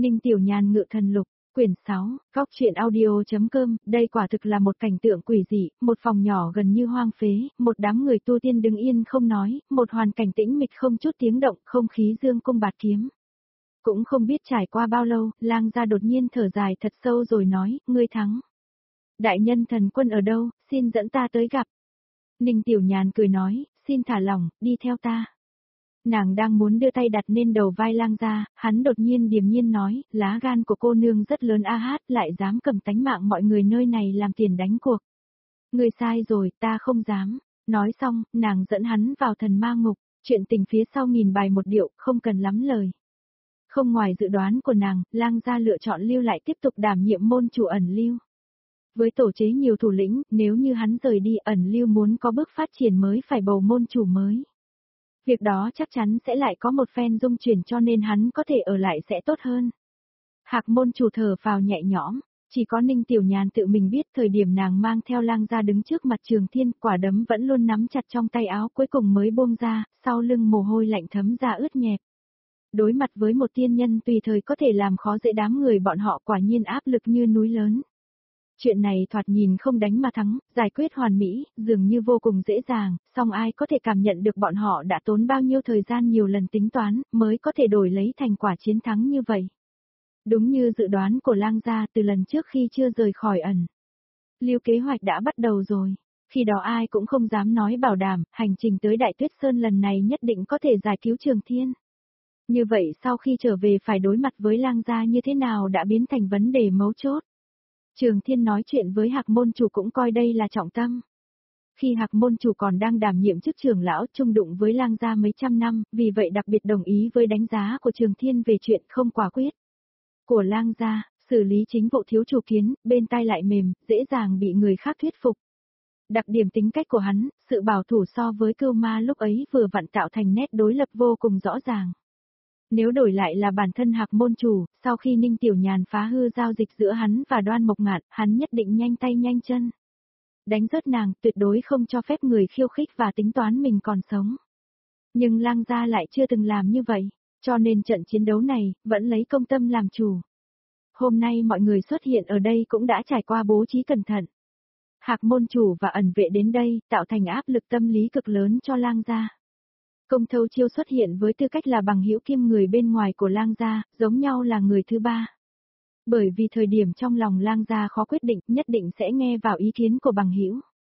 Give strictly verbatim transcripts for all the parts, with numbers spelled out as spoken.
Ninh Tiểu Nhàn ngự thần lục, quyển sáu, góc truyện audio.com, đây quả thực là một cảnh tượng quỷ dị, một phòng nhỏ gần như hoang phế, một đám người tu tiên đứng yên không nói, một hoàn cảnh tĩnh mịch không chút tiếng động, không khí dương cung bạt kiếm. Cũng không biết trải qua bao lâu, Lang gia đột nhiên thở dài thật sâu rồi nói, ngươi thắng. Đại nhân thần quân ở đâu, xin dẫn ta tới gặp. Ninh Tiểu Nhàn cười nói, xin thả lỏng, đi theo ta. Nàng đang muốn đưa tay đặt lên đầu vai Lang gia, hắn đột nhiên điềm nhiên nói, lá gan của cô nương rất lớn a hát, lại dám cầm tánh mạng mọi người nơi này làm tiền đánh cuộc. Người sai rồi, ta không dám. Nói xong, nàng dẫn hắn vào thần ma ngục, chuyện tình phía sau nghìn bài một điệu, không cần lắm lời. Không ngoài dự đoán của nàng, Lang gia lựa chọn lưu lại tiếp tục đảm nhiệm môn chủ ẩn lưu. Với tổ chế nhiều thủ lĩnh, nếu như hắn rời đi ẩn lưu muốn có bước phát triển mới phải bầu môn chủ mới. Việc đó chắc chắn sẽ lại có một phen dung chuyển cho nên hắn có thể ở lại sẽ tốt hơn. Hạc môn chủ thở phào nhẹ nhõm, chỉ có Ninh Tiểu Nhàn tự mình biết thời điểm nàng mang theo Lang gia đứng trước mặt Trường Thiên, quả đấm vẫn luôn nắm chặt trong tay áo cuối cùng mới buông ra, sau lưng mồ hôi lạnh thấm ra ướt nhẹp. Đối mặt với một tiên nhân tùy thời có thể làm khó dễ đám người bọn họ quả nhiên áp lực như núi lớn. Chuyện này thoạt nhìn không đánh mà thắng, giải quyết hoàn mỹ, dường như vô cùng dễ dàng, song ai có thể cảm nhận được bọn họ đã tốn bao nhiêu thời gian nhiều lần tính toán, mới có thể đổi lấy thành quả chiến thắng như vậy. Đúng như dự đoán của Lang gia từ lần trước khi chưa rời khỏi ẩn. Lưu kế hoạch đã bắt đầu rồi, khi đó ai cũng không dám nói bảo đảm, hành trình tới Đại Tuyết Sơn lần này nhất định có thể giải cứu Trường Thiên. Như vậy sau khi trở về phải đối mặt với Lang gia như thế nào đã biến thành vấn đề mấu chốt. Trường Thiên nói chuyện với Hạc môn chủ cũng coi đây là trọng tâm. Khi Hạc môn chủ còn đang đảm nhiệm chức trưởng lão chung đụng với Lang gia mấy trăm năm, vì vậy đặc biệt đồng ý với đánh giá của Trường Thiên về chuyện không quả quyết. Của Lang gia, xử lý chính vụ thiếu chủ kiến, bên tai lại mềm, dễ dàng bị người khác thuyết phục. Đặc điểm tính cách của hắn, sự bảo thủ so với Cưu Ma lúc ấy vừa vặn tạo thành nét đối lập vô cùng rõ ràng. Nếu đổi lại là bản thân Hạc môn chủ, sau khi Ninh Tiểu Nhàn phá hư giao dịch giữa hắn và Đoan Mộc Ngạn, hắn nhất định nhanh tay nhanh chân. Đánh rớt nàng, tuyệt đối không cho phép người khiêu khích và tính toán mình còn sống. Nhưng Lang gia lại chưa từng làm như vậy, cho nên trận chiến đấu này, vẫn lấy công tâm làm chủ. Hôm nay mọi người xuất hiện ở đây cũng đã trải qua bố trí cẩn thận. Hạc môn chủ và ẩn vệ đến đây, tạo thành áp lực tâm lý cực lớn cho Lang gia. Công Thâu Chiêu xuất hiện với tư cách là bằng hữu kiêm người bên ngoài của Lang gia, giống nhau là người thứ ba. Bởi vì thời điểm trong lòng Lang gia khó quyết định, nhất định sẽ nghe vào ý kiến của bằng hữu.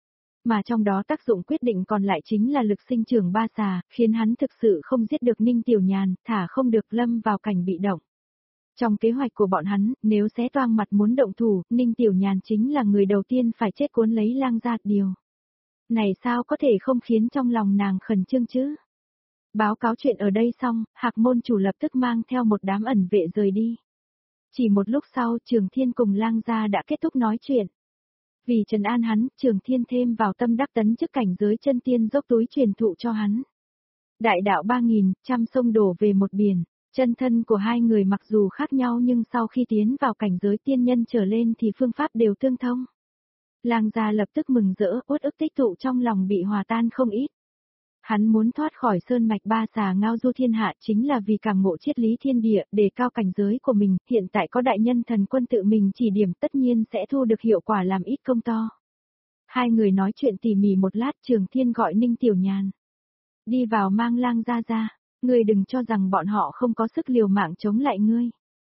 Mà trong đó tác dụng quyết định còn lại chính là lực sinh trưởng ba xà, khiến hắn thực sự không giết được Ninh Tiểu Nhàn, thả không được lâm vào cảnh bị động. Trong kế hoạch của bọn hắn, nếu xé toang mặt muốn động thủ, Ninh Tiểu Nhàn chính là người đầu tiên phải chết cuốn lấy Lang gia. Điều này sao có thể không khiến trong lòng nàng khẩn trương chứ? Báo cáo chuyện ở đây xong, Hạc môn chủ lập tức mang theo một đám ẩn vệ rời đi. Chỉ một lúc sau, Trường Thiên cùng Lang gia đã kết thúc nói chuyện. Vì trấn an hắn, Trường Thiên thêm vào tâm đắc tấn chức cảnh giới chân tiên dốc túi truyền thụ cho hắn. Đại đạo ba nghìn, trăm sông đổ về một biển, chân thân của hai người mặc dù khác nhau nhưng sau khi tiến vào cảnh giới tiên nhân trở lên thì phương pháp đều tương thông. Lang gia lập tức mừng rỡ, uất ức tích tụ trong lòng bị hòa tan không ít. Hắn muốn thoát khỏi sơn mạch ba xà ngao du thiên hạ chính là vì cảm ngộ triết lý thiên địa, đề cao cảnh giới của mình, hiện tại có đại nhân thần quân tự mình chỉ điểm tất nhiên sẽ thu được hiệu quả làm ít công to. Hai người nói chuyện tỉ mỉ một lát, Trường Thiên gọi Ninh Tiểu Nhàn. Đi vào mang Lang gia ra, ngươi đừng cho rằng bọn họ không có sức liều mạng chống lại ngươi.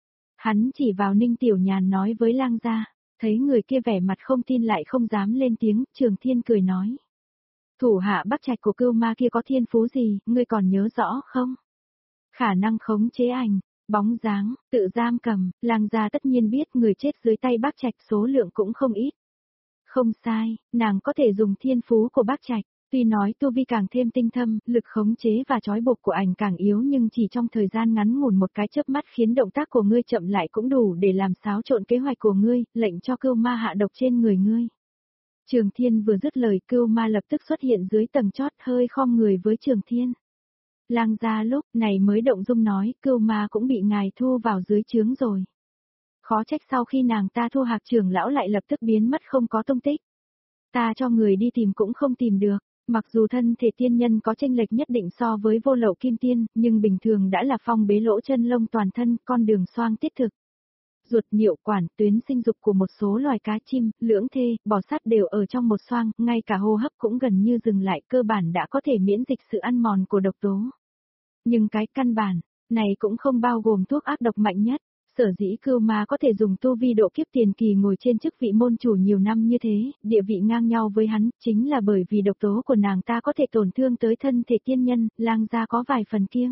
Hắn chỉ vào Ninh Tiểu Nhàn nói với Lang gia, thấy người kia vẻ mặt không tin lại không dám lên tiếng, Trường Thiên cười nói. Thủ hạ Bắc Trạch của Cưu Ma kia có thiên phú gì, ngươi còn nhớ rõ không? Khả năng khống chế ảnh, bóng dáng, tự giam cầm, Lang gia tất nhiên biết người chết dưới tay Bắc Trạch số lượng cũng không ít. Không sai, nàng có thể dùng thiên phú của Bắc Trạch, tuy nói tu vi càng thêm tinh thâm, lực khống chế và trói buộc của ảnh càng yếu nhưng chỉ trong thời gian ngắn ngủn một cái chớp mắt khiến động tác của ngươi chậm lại cũng đủ để làm xáo trộn kế hoạch của ngươi, lệnh cho Cưu Ma hạ độc trên người ngươi. Trường Thiên vừa dứt lời, Cưu Ma lập tức xuất hiện dưới tầng chót, hơi khom người với Trường Thiên. Lang gia lúc này mới động dung nói, Cưu Ma cũng bị ngài thu vào dưới trướng rồi. Khó trách sau khi nàng ta thu Hạc trưởng lão lại lập tức biến mất không có tung tích. Ta cho người đi tìm cũng không tìm được, Mặc dù thân thể tiên nhân có chênh lệch nhất định so với vô lậu kim tiên, nhưng bình thường đã là phong bế lỗ chân lông toàn thân, con đường xoang tiết thực. Ruột, niệu quản, tuyến sinh dục của một số loài cá chim, lưỡng thê, bò sát đều ở trong một xoang, ngay cả hô hấp cũng gần như dừng lại, cơ bản đã có thể miễn dịch sự ăn mòn của độc tố. Nhưng cái căn bản này cũng không bao gồm thuốc ác độc mạnh nhất. Sở dĩ Cưu Ma có thể dùng tu vi độ kiếp tiền kỳ ngồi trên chức vị môn chủ nhiều năm như thế, địa vị ngang nhau với hắn, chính là bởi vì độc tố của nàng ta có thể tổn thương tới thân thể tiên nhân, Lang gia có vài phần kiêng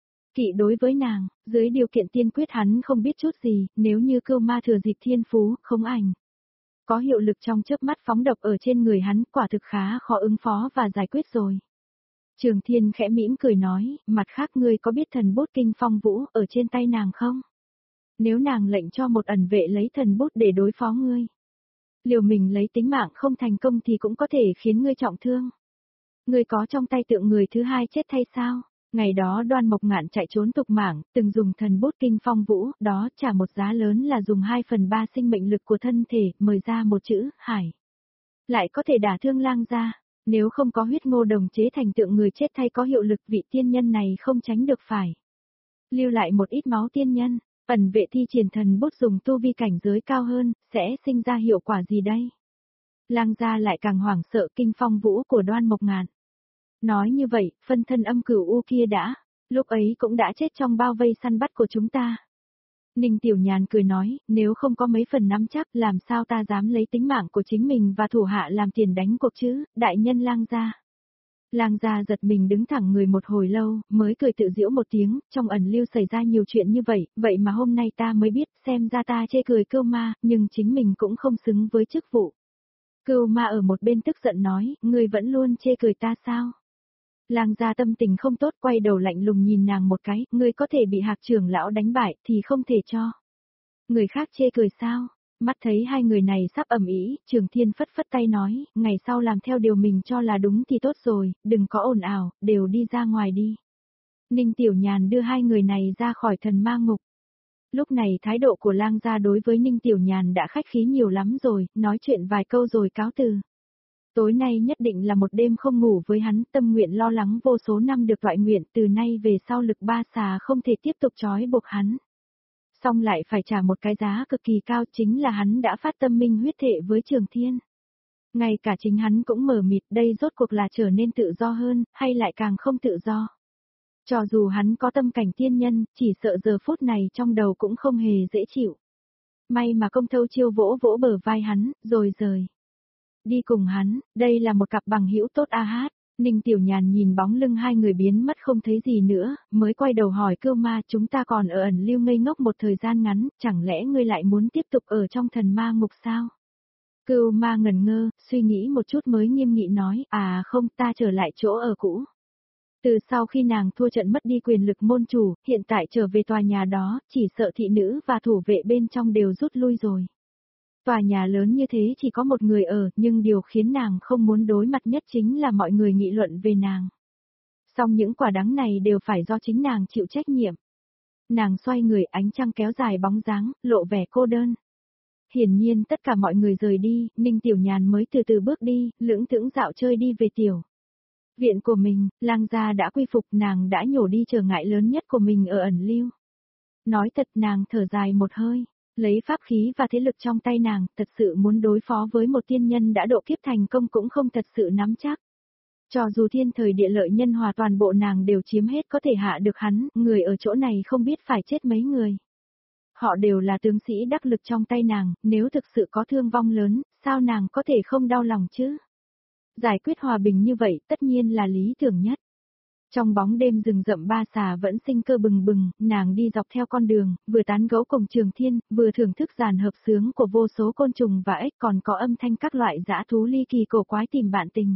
kỵ đối với nàng, dưới điều kiện tiên quyết hắn không biết chút gì, nếu như Cưu Ma thừa dịp thiên phú, không ảnh có hiệu lực trong chớp mắt phóng độc ở trên người hắn, quả thực khá khó ứng phó và giải quyết rồi. Trường Thiên khẽ mỉm cười nói, mặt khác ngươi có biết thần bút kinh phong vũ ở trên tay nàng không? Nếu nàng lệnh cho một ẩn vệ lấy thần bút để đối phó ngươi, liều mình lấy tính mạng không thành công thì cũng có thể khiến ngươi trọng thương. Ngươi có trong tay tượng người thứ hai chết thay sao? Ngày đó Đoan Mộc Ngạn chạy trốn tục mảng, từng dùng thần bút kinh phong vũ, đó trả một giá lớn là dùng hai phần ba sinh mệnh lực của thân thể, mời ra một chữ, hải. Lại có thể đả thương Lang gia, nếu không có huyết ngô đồng chế thành tượng người chết thay có hiệu lực, vị tiên nhân này không tránh được phải lưu lại một ít máu tiên nhân. Ẩn vệ thi triển thần bút dùng tu vi cảnh giới cao hơn, sẽ sinh ra hiệu quả gì đây? Lang gia lại càng hoảng sợ kinh phong vũ của Đoan Mộc Ngạn. Nói như vậy, phân thân âm cửu u kia đã, lúc ấy cũng đã chết trong bao vây săn bắt của chúng ta. Ninh Tiểu Nhàn cười nói, nếu không có mấy phần nắm chắc, làm sao ta dám lấy tính mạng của chính mình và thủ hạ làm tiền đánh cuộc chứ, đại nhân Lang gia. Lang gia giật mình đứng thẳng người một hồi lâu, mới cười tự giễu một tiếng, trong ẩn lưu xảy ra nhiều chuyện như vậy, vậy mà hôm nay ta mới biết, xem ra ta chê cười Cưu Ma, nhưng chính mình cũng không xứng với chức vụ. Cưu Ma ở một bên tức giận nói, ngươi vẫn luôn chê cười ta sao? Lang gia tâm tình không tốt, quay đầu lạnh lùng nhìn nàng một cái, ngươi có thể bị Hạc trưởng lão đánh bại thì không thể cho người khác chê cười sao? Mắt thấy hai người này sắp ầm ĩ, Trường Thiên phất phất tay nói, ngày sau làm theo điều mình cho là đúng thì tốt rồi, đừng có ồn ào, đều đi ra ngoài đi. Ninh Tiểu Nhàn đưa hai người này ra khỏi thần ma ngục. Lúc này thái độ của Lang gia đối với Ninh Tiểu Nhàn đã khách khí nhiều lắm rồi, nói chuyện vài câu rồi cáo từ. Tối nay nhất định là một đêm không ngủ với hắn, tâm nguyện lo lắng vô số năm được toại nguyện, từ nay về sau lực ba xà không thể tiếp tục trói buộc hắn. Xong lại phải trả một cái giá cực kỳ cao, chính là hắn đã phát tâm minh huyết thệ với Trường Thiên. Ngay cả chính hắn cũng mờ mịt, đây rốt cuộc là trở nên tự do hơn, hay lại càng không tự do. Cho dù hắn có tâm cảnh tiên nhân, chỉ sợ giờ phút này trong đầu cũng không hề dễ chịu. May mà Công Thâu Chiêu vỗ vỗ bờ vai hắn, rồi rời đi cùng hắn, đây là một cặp bằng hữu tốt a hát. Ninh Tiểu Nhàn nhìn bóng lưng hai người biến mất không thấy gì nữa, mới quay đầu hỏi Cưu Ma, chúng ta còn ở ẩn lưu ngây ngốc một thời gian ngắn, chẳng lẽ ngươi lại muốn tiếp tục ở trong thần ma ngục sao? Cưu Ma ngẩn ngơ, suy nghĩ một chút mới nghiêm nghị nói, à không, ta trở lại chỗ ở cũ. Từ sau khi nàng thua trận mất đi quyền lực môn chủ, hiện tại trở về tòa nhà đó, chỉ sợ thị nữ và thủ vệ bên trong đều rút lui rồi. Tòa nhà lớn như thế chỉ có một người ở, nhưng điều khiến nàng không muốn đối mặt nhất chính là mọi người nghị luận về nàng. Song những quả đắng này đều phải do chính nàng chịu trách nhiệm. Nàng xoay người, ánh trăng kéo dài bóng dáng, lộ vẻ cô đơn. Hiển nhiên tất cả mọi người rời đi, Ninh Tiểu Nhàn mới từ từ bước đi, lững thững dạo chơi đi về tiểu viện của mình. Lang gia đã quy phục, nàng đã nhổ đi trở ngại lớn nhất của mình ở ẩn lưu. Nói thật, nàng thở dài một hơi. Lấy pháp khí và thế lực trong tay nàng, thật sự muốn đối phó với một tiên nhân đã độ kiếp thành công cũng không thật sự nắm chắc. Cho dù thiên thời địa lợi nhân hòa toàn bộ nàng đều chiếm hết có thể hạ được hắn, người ở chỗ này không biết phải chết mấy người. Họ đều là tướng sĩ đắc lực trong tay nàng, nếu thực sự có thương vong lớn, sao nàng có thể không đau lòng chứ? Giải quyết hòa bình như vậy tất nhiên là lý tưởng nhất. Trong bóng đêm rừng rậm ba xà vẫn sinh cơ bừng bừng, nàng đi dọc theo con đường, vừa tán gẫu cùng Trường Thiên, vừa thưởng thức dàn hợp sướng của vô số côn trùng và ếch, còn có âm thanh các loại dã thú ly kỳ cổ quái tìm bạn tình.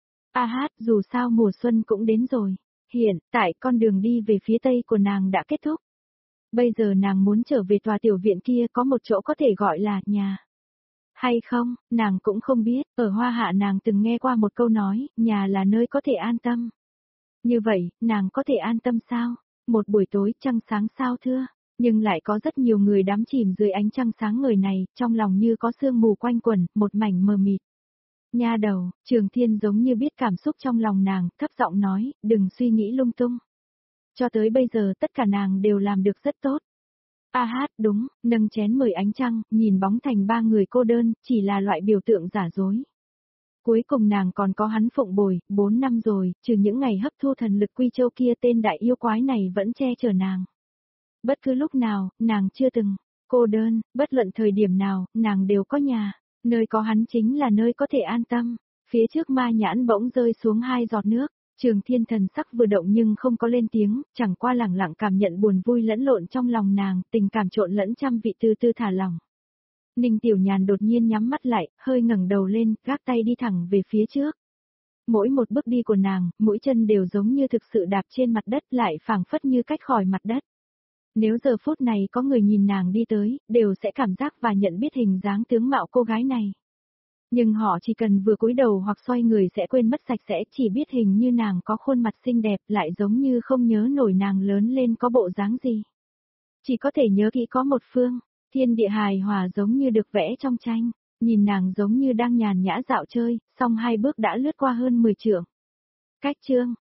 A hát, dù sao mùa xuân cũng đến rồi. Hiện tại con đường đi về phía tây của nàng đã kết thúc. Bây giờ nàng muốn trở về tòa tiểu viện kia, có một chỗ có thể gọi là nhà. Hay không, nàng cũng không biết, ở Hoa Hạ nàng từng nghe qua một câu nói, nhà là nơi có thể an tâm. Như vậy, nàng có thể an tâm sao? Một buổi tối trăng sáng sao thưa, nhưng lại có rất nhiều người đắm chìm dưới ánh trăng sáng ngời này, trong lòng như có sương mù quanh quẩn, một mảnh mờ mịt. Nha đầu, Trường Thiên giống như biết cảm xúc trong lòng nàng, thấp giọng nói, đừng suy nghĩ lung tung. Cho tới bây giờ tất cả nàng đều làm được rất tốt. A hát đúng, nâng chén mời ánh trăng, nhìn bóng thành ba người cô đơn, chỉ là loại biểu tượng giả dối. Cuối cùng nàng còn có hắn phụng bồi, bốn năm rồi, trừ những ngày hấp thu thần lực Quy Châu kia tên đại yêu quái này vẫn che chở nàng. Bất cứ lúc nào, nàng chưa từng cô đơn, bất luận thời điểm nào, nàng đều có nhà, nơi có hắn chính là nơi có thể an tâm. Phía trước ma nhãn bỗng rơi xuống hai giọt nước, Trường Thiên thần sắc vừa động nhưng không có lên tiếng, chẳng qua lẳng lặng cảm nhận buồn vui lẫn lộn trong lòng nàng, tình cảm trộn lẫn trăm vị từ từ thả lỏng. Ninh Tiểu Nhàn đột nhiên nhắm mắt lại, hơi ngẩng đầu lên, gác tay đi thẳng về phía trước. Mỗi một bước đi của nàng, mỗi chân đều giống như thực sự đạp trên mặt đất lại phảng phất như cách khỏi mặt đất. Nếu giờ phút này có người nhìn nàng đi tới, đều sẽ cảm giác và nhận biết hình dáng tướng mạo cô gái này. Nhưng họ chỉ cần vừa cúi đầu hoặc xoay người sẽ quên mất sạch sẽ, chỉ biết hình như nàng có khuôn mặt xinh đẹp, lại giống như không nhớ nổi nàng lớn lên có bộ dáng gì. Chỉ có thể nhớ kỹ có một phương, thiên địa hài hòa giống như được vẽ trong tranh, nhìn nàng giống như đang nhàn nhã dạo chơi, song hai bước đã lướt qua hơn mười trượng. Cách chương